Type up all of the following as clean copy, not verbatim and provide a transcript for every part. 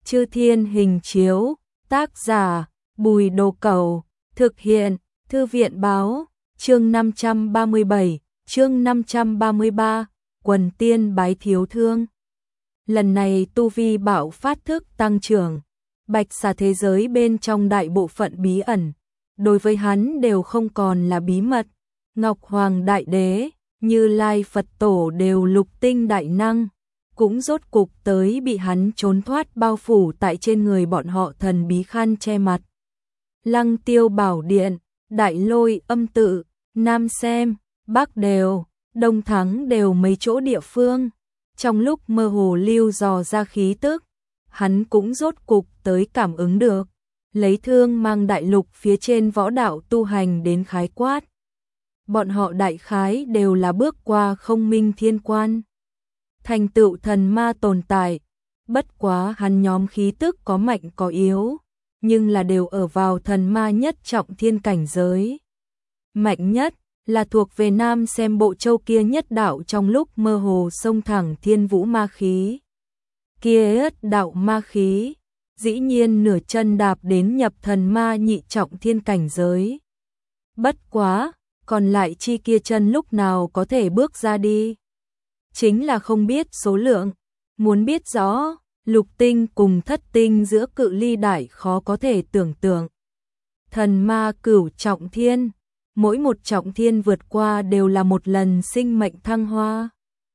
Chư Thiên Hình Chiếu, tác giả Bùi Đồ Cẩu, thực hiện Thư viện Báo, chương 537, chương 533, Quần Tiên Bái Thiếu Thương. Lần này tu vi bạo phát thức tăng trưởng, bạch xà thế giới bên trong đại bộ phận bí ẩn, đối với hắn đều không còn là bí mật. Ngọc Hoàng Đại Đế, Như Lai Phật Tổ đều lục tinh đại năng, cũng rốt cục tới bị hắn trốn thoát bao phủ tại trên người bọn họ thần bí khăn che mặt. Lăng Tiêu Bảo Điện, Đại Lôi Âm Tự, Nam Xem, Bắc Đều, Đông Thắng đều mấy chỗ địa phương. Trong lúc mơ hồ lưu dò ra khí tức, hắn cũng rốt cục tới cảm ứng được, lấy thương mang đại lục phía trên võ đạo tu hành đến khái quát. Bọn họ đại khái đều là bước qua không minh thiên quan, thành tựu thần ma tồn tại, bất quá hắn nhóm khí tức có mạnh có yếu, nhưng là đều ở vào thần ma nhất trọng thiên cảnh giới. Mạnh nhất là thuộc về Nam Xem bộ châu kia nhất đạo trong lúc mơ hồ xông thẳng thiên vũ ma khí. Kia đạo ma khí, dĩ nhiên nửa chân đạp đến nhập thần ma nhị trọng thiên cảnh giới. Bất quá, còn lại chi kia chân lúc nào có thể bước ra đi? Chính là không biết số lượng, muốn biết rõ, lục tinh cùng thất tinh giữa cự ly đại khó có thể tưởng tượng. Thần ma cửu trọng thiên, mỗi một trọng thiên vượt qua đều là một lần sinh mệnh thăng hoa.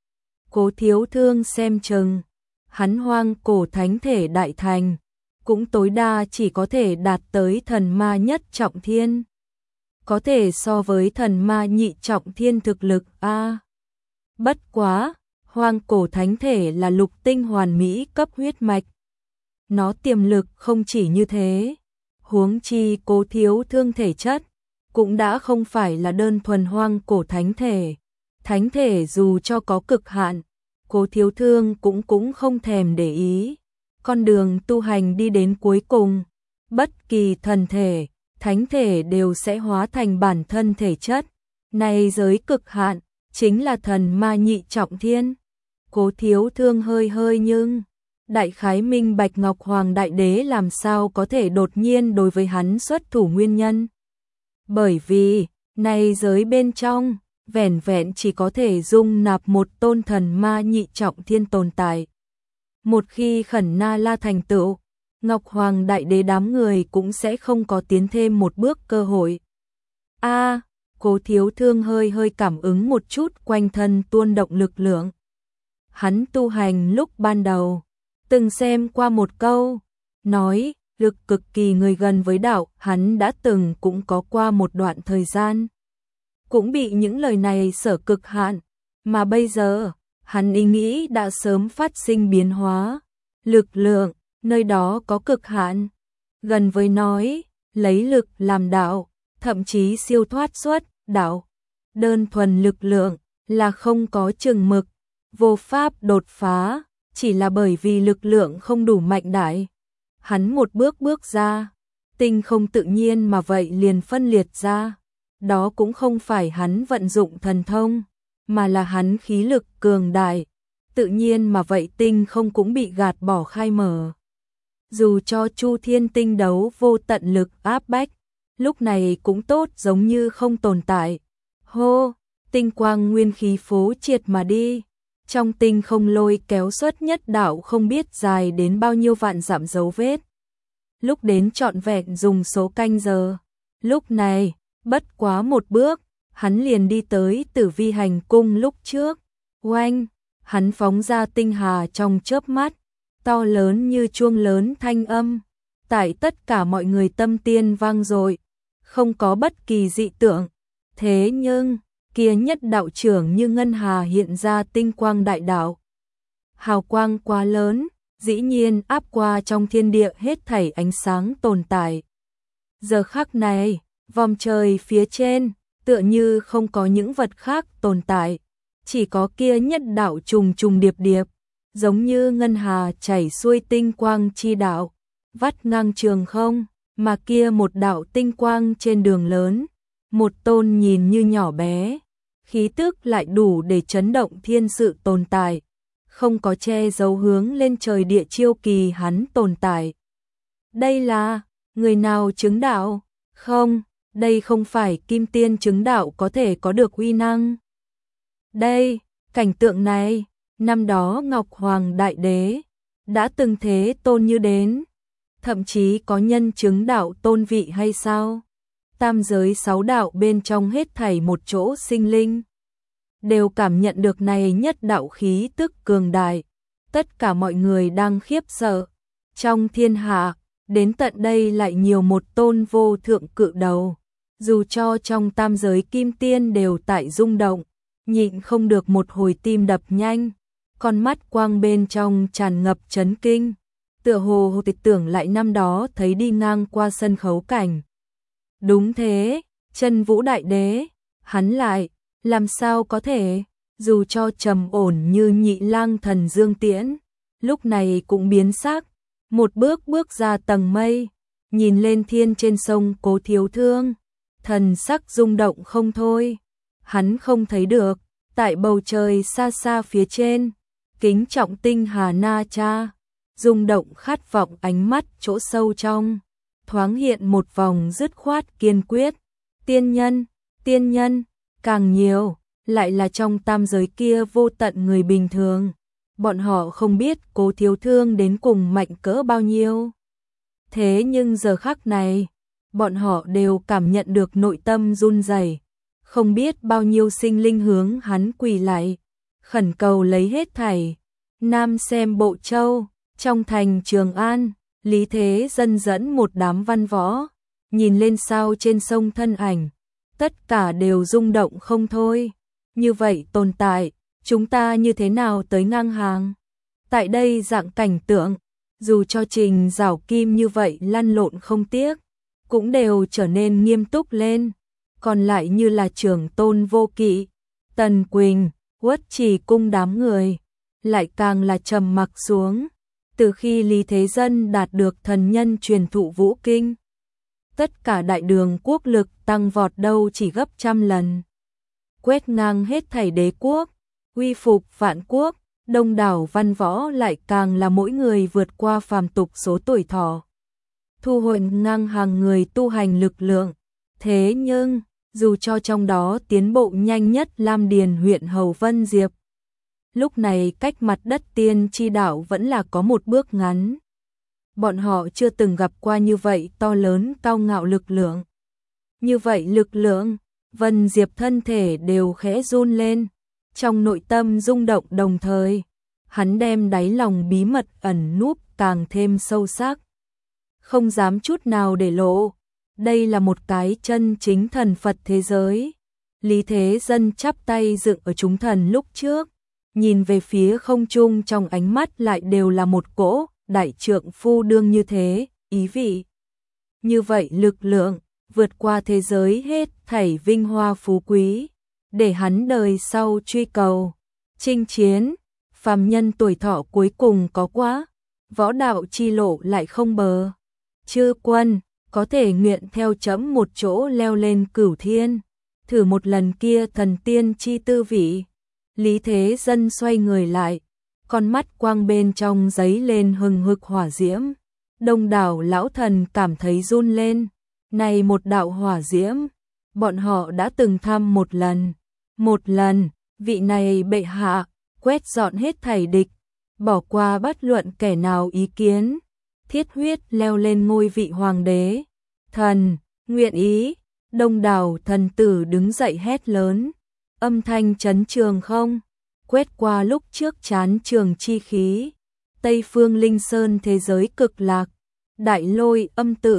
Cố Thiếu Thương xem chừng, hắn hoang cổ thánh thể đại thành, cũng tối đa chỉ có thể đạt tới thần ma nhất trọng thiên. Có thể so với thần ma nhị trọng thiên thực lực a. Bất quá, hoang cổ thánh thể là lục tinh hoàn mỹ cấp huyết mạch. Nó tiềm lực không chỉ như thế, huống chi Cố Thiếu Thương thể chất cũng đã không phải là đơn thuần hoang cổ thánh thể. Thánh thể dù cho có cực hạn, Cố Thiếu Thương cũng không thèm để ý. Con đường tu hành đi đến cuối cùng, bất kỳ thần thể, thánh thể đều sẽ hóa thành bản thân thể chất. Này giới cực hạn, chính là thần ma nhị trọng thiên. Cố Thiếu Thương hơi nhưng, đại khái minh bạch Ngọc Hoàng Đại Đế làm sao có thể đột nhiên đối với hắn xuất thủ nguyên nhân. Bởi vì, này giới bên trong, vẻn vẹn chỉ có thể dung nạp một tôn thần ma nhị trọng thiên tồn tại. Một khi Khẩn Na La thành tựu, Ngọc Hoàng Đại Đế đám người cũng sẽ không có tiến thêm một bước cơ hội. Cố Thiếu Thương hơi cảm ứng một chút quanh thân tuôn động lực lượng. Hắn tu hành lúc ban đầu, từng xem qua một câu, nói, lực cực kỳ người gần với đạo, hắn đã từng cũng có qua một đoạn thời gian. Cũng bị những lời này sở cực hạn, mà bây giờ, hắn ý nghĩ đã sớm phát sinh biến hóa. Lực lượng, nơi đó có cực hạn. Gần với nói, lấy lực làm đạo, thậm chí siêu thoát xuất, đạo. Đơn thuần lực lượng, là không có chừng mực, vô pháp đột phá, chỉ là bởi vì lực lượng không đủ mạnh đại. Hắn một bước ra, tinh không tự nhiên mà vậy liền phân liệt ra. Đó cũng không phải hắn vận dụng thần thông, mà là hắn khí lực cường đại. Tự nhiên mà vậy tinh không cũng bị gạt bỏ khai mở. Dù cho Chu Thiên tinh đấu vô tận lực áp bách, lúc này cũng tốt giống như không tồn tại. Hô, tinh quang nguyên khí phố triệt mà đi. Trong tinh không lôi kéo xuất nhất đạo không biết dài đến bao nhiêu vạn dặm dấu vết. Lúc đến trọn vẹn dùng số canh giờ. Lúc này, bất quá một bước, hắn liền đi tới Tử Vi hành cung lúc trước. Oanh, hắn phóng ra tinh hà trong chớp mắt, to lớn như chuông lớn thanh âm, tại tất cả mọi người tâm tiên vang dội, không có bất kỳ dị tượng. Thế nhưng, kia nhất đạo trưởng như ngân hà hiện ra tinh quang đại đạo. Hào quang quá lớn, dĩ nhiên áp qua trong thiên địa hết thảy ánh sáng tồn tại. Giờ khắc này, vòng trời phía trên, tựa như không có những vật khác tồn tại, chỉ có kia nhất đạo trùng điệp, giống như ngân hà chảy xuôi tinh quang chi đạo, vắt ngang trường không, mà kia một đạo tinh quang trên đường lớn, một tôn nhìn như nhỏ bé, khí tức lại đủ để chấn động thiên sự tồn tại, không có che giấu hướng lên trời địa chiêu kỳ hắn tồn tại. Đây là, người nào chứng đạo? Không, đây không phải kim tiên chứng đạo có thể có được uy năng. Đây, cảnh tượng này, năm đó Ngọc Hoàng Đại Đế đã từng thế tôn như đến, thậm chí có nhân chứng đạo tôn vị hay sao? Tam giới 6 đạo bên trong hết thảy một chỗ sinh linh đều cảm nhận được này nhất đạo khí tức cường đại. Tất cả mọi người đang khiếp sợ. Trong thiên hạ, đến tận đây lại nhiều một tôn vô thượng cự đầu. Dù cho trong tam giới kim tiên đều tại rung động, nhịn không được một hồi tim đập nhanh, con mắt quang bên trong tràn ngập chấn kinh. Tựa hồ tịch tưởng lại năm đó thấy đi ngang qua sân khấu cảnh. Đúng thế, Chân Vũ Đại Đế, hắn lại, làm sao có thể, dù cho trầm ổn như Nhị Lang Thần Dương Tiễn, lúc này cũng biến sắc, một bước bước ra tầng mây, nhìn lên thiên trên sông Cố Thiếu Thương, thần sắc rung động không thôi. Hắn không thấy được, tại bầu trời xa xa phía trên, kính trọng tinh hà na cha, rung động khát vọng ánh mắt chỗ sâu trong, thoáng hiện một vòng dứt khoát kiên quyết. Tiên nhân, càng nhiều, lại là trong tam giới kia vô tận người bình thường. Bọn họ không biết Cố Thiếu Thương đến cùng mạnh cỡ bao nhiêu. Thế nhưng giờ khắc này, bọn họ đều cảm nhận được nội tâm run rẩy. Không biết bao nhiêu sinh linh hướng hắn quỳ lại, khẩn cầu lấy hết thảy. Nam xem Bộ Châu, trong thành Trường An, Lý Thế Dân dẫn một đám văn võ, nhìn lên sao trên sông thân ảnh, tất cả đều rung động không thôi. Như vậy tồn tại, chúng ta như thế nào tới ngang hàng? Tại đây dạng cảnh tượng, dù cho Trình Giảo Kim như vậy lăn lộn không tiếc, cũng đều trở nên nghiêm túc lên. Còn lại như là Trưởng Tôn Vô Kỵ, Tần Quỳnh, Uất Trì cung đám người, lại càng là trầm mặc xuống. Từ khi Lý Thế Dân đạt được thần nhân truyền thụ vũ kinh, tất cả đại đường quốc lực tăng vọt đâu chỉ gấp trăm lần. Quét ngang hết thảy đế quốc, uy phục vạn quốc, đông đảo văn võ lại càng là mỗi người vượt qua phàm tục số tuổi thọ. Thu hồi ngang hàng người tu hành lực lượng. Thế nhưng, dù cho trong đó tiến bộ nhanh nhất Lam Điền huyện Hầu Vân Diệp, lúc này cách mặt đất tiên tri đạo vẫn là có một bước ngắn. Bọn họ chưa từng gặp qua như vậy to lớn cao ngạo lực lượng. Như vậy lực lượng, Vân Diệp thân thể đều khẽ run lên, trong nội tâm rung động đồng thời, hắn đem đáy lòng bí mật ẩn núp càng thêm sâu sắc. Không dám chút nào để lộ, đây là một cái chân chính thần Phật thế giới. Lý Thế Dân chắp tay dựng ở chúng thần lúc trước, nhìn về phía không trung trong ánh mắt lại đều là một cỗ đại trượng phu đương như thế, ý vị. Như vậy lực lượng, vượt qua thế giới hết thảy vinh hoa phú quý, để hắn đời sau truy cầu, chinh chiến, phàm nhân tuổi thọ cuối cùng có quá, võ đạo chi lộ lại không bờ. Chư quân, có thể nguyện theo chấm một chỗ leo lên cửu thiên, thử một lần kia thần tiên chi tư vị. Lý Thế Dân xoay người lại, con mắt quang bên trong giấy lên hừng hực hỏa diễm. Đông đảo lão thần cảm thấy run lên, này một đạo hỏa diễm, bọn họ đã từng thăm một lần, vị này bệ hạ, quét dọn hết thảy địch, bỏ qua bất luận kẻ nào ý kiến, thiết huyết leo lên ngôi vị hoàng đế. Thần, nguyện ý, đông đảo thần tử đứng dậy hét lớn, âm thanh chấn trường không, quét qua lúc trước chán trường chi khí. Tây phương linh sơn thế giới cực lạc, đại lôi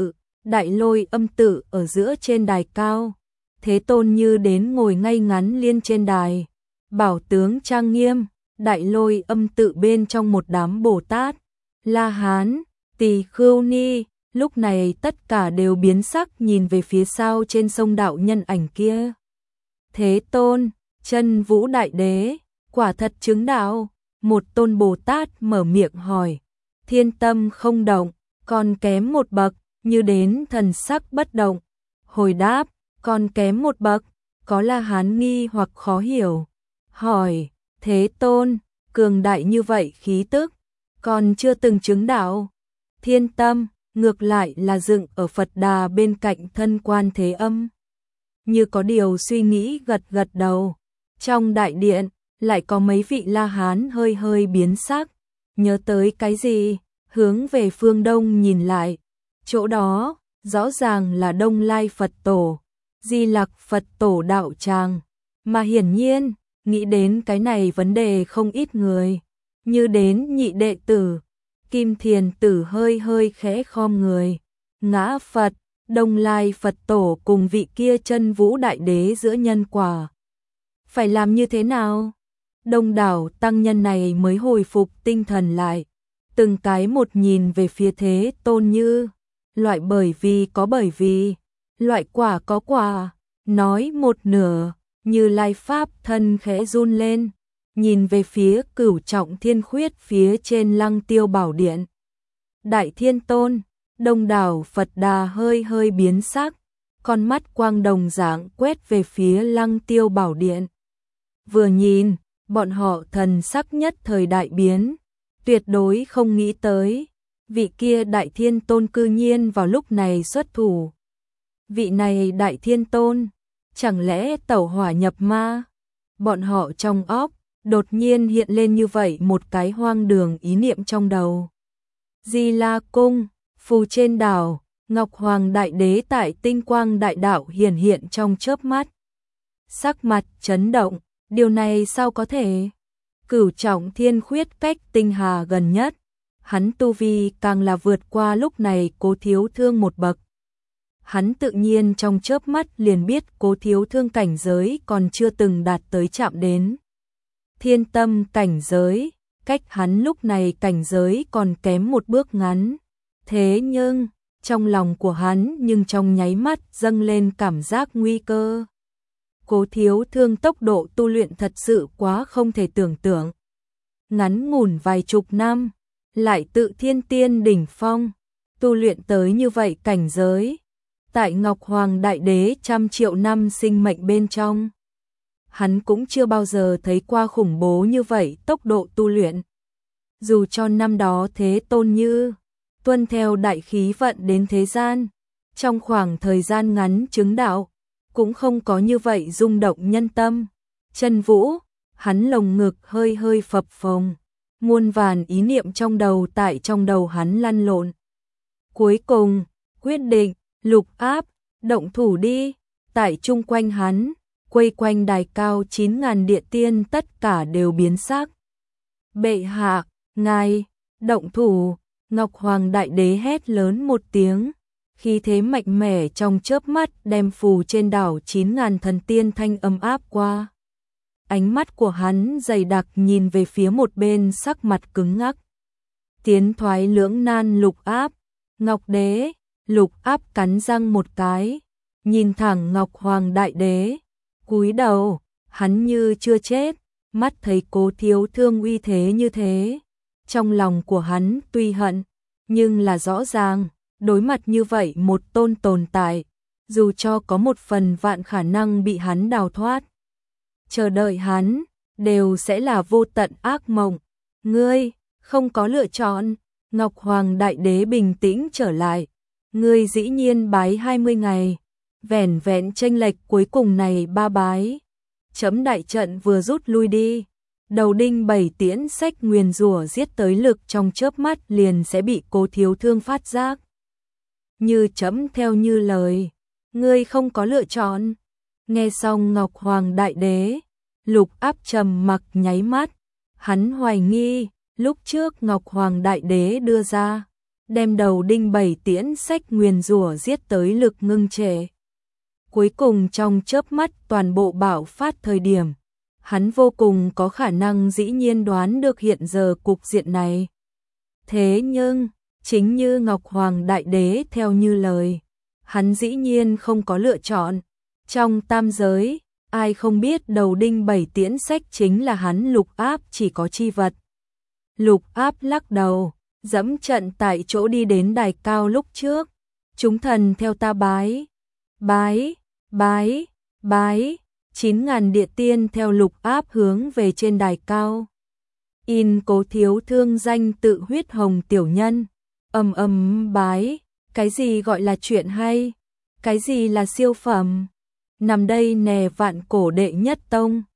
âm tự ở giữa trên đài cao, Thế Tôn như đến ngồi ngay ngắn liên trên đài, bảo tướng trang nghiêm, đại lôi âm tự bên trong một đám Bồ Tát, La Hán, Tỳ Khưu Ni, lúc này tất cả đều biến sắc nhìn về phía sau trên sông đạo nhân ảnh kia. Thế Tôn, Chân Vũ Đại Đế, quả thật chứng đạo. Một tôn Bồ Tát mở miệng hỏi, thiên tâm không động, còn kém một bậc, như đến thần sắc bất động. Hồi đáp, còn kém một bậc, có La Hán nghi hoặc khó hiểu. Hỏi, Thế Tôn, cường đại như vậy khí tức, còn chưa từng chứng đạo. Thiên tâm, ngược lại là dựng ở Phật Đà bên cạnh thân Quan Thế Âm. Như có điều suy nghĩ gật gật đầu. Trong đại điện, lại có mấy vị La Hán hơi hơi biến sắc, nhớ tới cái gì, hướng về phương đông nhìn lại. Chỗ đó, rõ ràng là Đông Lai Phật Tổ, Di Lặc Phật Tổ đạo tràng, mà hiển nhiên, nghĩ đến cái này vấn đề không ít người, như đến nhị đệ tử, Kim Thiền Tử hơi hơi khẽ khom người, ngã Phật, Đông Lai Phật Tổ cùng vị kia Chân Vũ Đại Đế giữa nhân quả. Phải làm như thế nào? Đông đảo tăng nhân này mới hồi phục tinh thần lại, từng cái một nhìn về phía Thế Tôn Như, loại bởi vì có bởi vì, loại quả có quả, nói một nửa, Như Lai Pháp thân khẽ run lên, nhìn về phía Cửu Trọng Thiên Khuyết phía trên Lăng Tiêu Bảo Điện. Đại Thiên Tôn, đông đảo Phật Đà hơi hơi biến sắc, con mắt quang đồng dạng quét về phía Lăng Tiêu Bảo Điện. Vừa nhìn, bọn họ thần sắc nhất thời đại biến, tuyệt đối không nghĩ tới, vị kia Đại Thiên Tôn cư nhiên vào lúc này xuất thủ. Vị này Đại Thiên Tôn, chẳng lẽ tẩu hỏa nhập ma? Bọn họ trong óc, đột nhiên hiện lên như vậy một cái hoang đường ý niệm trong đầu. Di La Cung, phù trên đảo, Ngọc Hoàng Đại Đế tại tinh quang đại đạo hiển hiện trong chớp mắt. Sắc mặt chấn động, điều này sao có thể? Cửu Trọng Thiên Khuyết cách tinh hà gần nhất, hắn tu vi càng là vượt qua lúc này Cố Thiếu Thương một bậc. Hắn tự nhiên trong chớp mắt liền biết Cố Thiếu Thương cảnh giới còn chưa từng đạt tới chạm đến. Thiên tâm cảnh giới, cách hắn lúc này cảnh giới còn kém một bước ngắn. Thế nhưng, trong lòng của hắn nhưng trong nháy mắt dâng lên cảm giác nguy cơ. Cố Thiếu Thương tốc độ tu luyện thật sự quá không thể tưởng tượng. Ngắn ngủn vài chục năm, lại tự thiên tiên đỉnh phong, tu luyện tới như vậy cảnh giới. Tại Ngọc Hoàng Đại Đế trăm triệu năm sinh mệnh bên trong, hắn cũng chưa bao giờ thấy qua khủng bố như vậy tốc độ tu luyện. Dù cho năm đó Thế Tôn Như tuân theo đại khí vận đến thế gian, trong khoảng thời gian ngắn chứng đạo, cũng không có như vậy rung động nhân tâm. Chân Vũ, hắn lồng ngực hơi hơi phập phồng, muôn vàn ý niệm trong đầu tại trong đầu hắn lăn lộn. Cuối cùng, quyết định, Lục Áp, động thủ đi, tại chung quanh hắn, quây quanh đài cao 9.000 địa tiên tất cả đều biến sắc. Bệ hạ, ngài, động thủ, Ngọc Hoàng Đại Đế hét lớn một tiếng, khí thế mạnh mẽ trong chớp mắt đem phù trên đảo 9.000 thần tiên thanh âm áp qua. Ánh mắt của hắn dày đặc nhìn về phía một bên sắc mặt cứng ngắc. Tiến thoái lưỡng nan Lục Áp, Ngọc Đế, Lục Áp cắn răng một cái, nhìn thẳng Ngọc Hoàng Đại Đế, cúi đầu, hắn như chưa chết, mắt thấy Cố Thiếu Thương uy thế như thế. Trong lòng của hắn tuy hận, nhưng là rõ ràng, đối mặt như vậy một tôn tồn tại, dù cho có một phần vạn khả năng bị hắn đào thoát, chờ đợi hắn, đều sẽ là vô tận ác mộng. Ngươi, không có lựa chọn. Ngọc Hoàng Đại Đế bình tĩnh trở lại. Ngươi dĩ nhiên bái 20 ngày, vẻn vẹn chênh lệch cuối cùng này 3 bái. Chấm đại trận vừa rút lui đi. Đầu đinh 7 tiễn sách nguyền rủa giết tới lực trong chớp mắt liền sẽ bị Cố Thiếu Thương phát giác. Như chấm theo như lời, ngươi không có lựa chọn. Nghe xong Ngọc Hoàng Đại Đế, Lục Áp trầm mặc nháy mắt, hắn hoài nghi, lúc trước Ngọc Hoàng Đại Đế đưa ra, đem đầu đinh 7 tiễn sách nguyền rủa giết tới lực ngưng trệ. Cuối cùng trong chớp mắt toàn bộ bạo phát thời điểm, hắn vô cùng có khả năng dĩ nhiên đoán được hiện giờ cục diện này. Thế nhưng, chính như Ngọc Hoàng Đại Đế theo như lời, hắn dĩ nhiên không có lựa chọn. Trong tam giới, ai không biết đầu đinh 7 tiễn sách chính là hắn Lục Áp chỉ có chi vật. Lục Áp lắc đầu, dẫm trận tại chỗ đi đến đài cao lúc trước. Chúng thần theo ta bái, bái, bái, bái. 9.000 địa tiên theo Lục Áp hướng về trên đài cao. in Cố thiếu thương danh tự huyết hồng tiểu nhân. Bái, cái gì gọi là chuyện hay? Cái gì là siêu phẩm? Nằm đây nè vạn cổ đệ nhất tông.